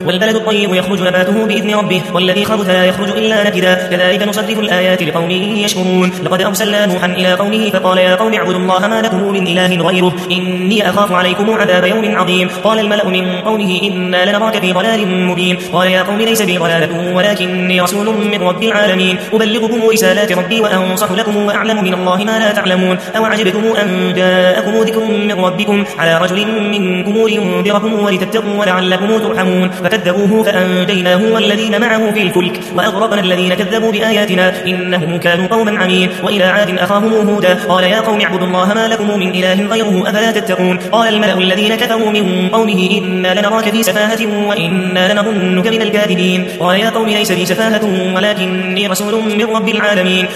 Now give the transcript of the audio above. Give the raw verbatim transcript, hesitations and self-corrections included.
والبلد الطيب يخرج نباته بإذن ربه والذي خبث لا يخرج إلا نكدا كذلك نصرف الآيات لقوم يشكرون لقد أرسلنا نوحا إلى قومه فقال يا قوم اعبدوا الله ما لكم من إله غيره إني أخاف عليكم عذاب يوم عظيم قال الملأ من قومه إنا لنراك في ضلال مبين قال يا قوم ليس بي ضلالة ولكني رسول من رب العالمين أبلغكم رسالات ربي وأنصح لكم وأعلم من الله ما لا تعلمون أو عجبتم أن جاءكم ذكر من ربكم على رجل منكم لينذركم ولتتقوا ولعلكم ترحمون فكذبوه فأنجيناه والذين معه في الفلك وأغرقنا الذين كذبوا بآياتنا إنهم كانوا قوما عمين وإلى عاد أخاهم هودا قال يا قوم اعبدوا الله ما لكم من إله غيره أفلا تتقون قال الملأ الذين كفروا من قومه إنا لنراك في سفاهة وإنا لنظنك من الكاذبين قال يا قوم ليس بي سفاهة ولكني رسول من رب العالمين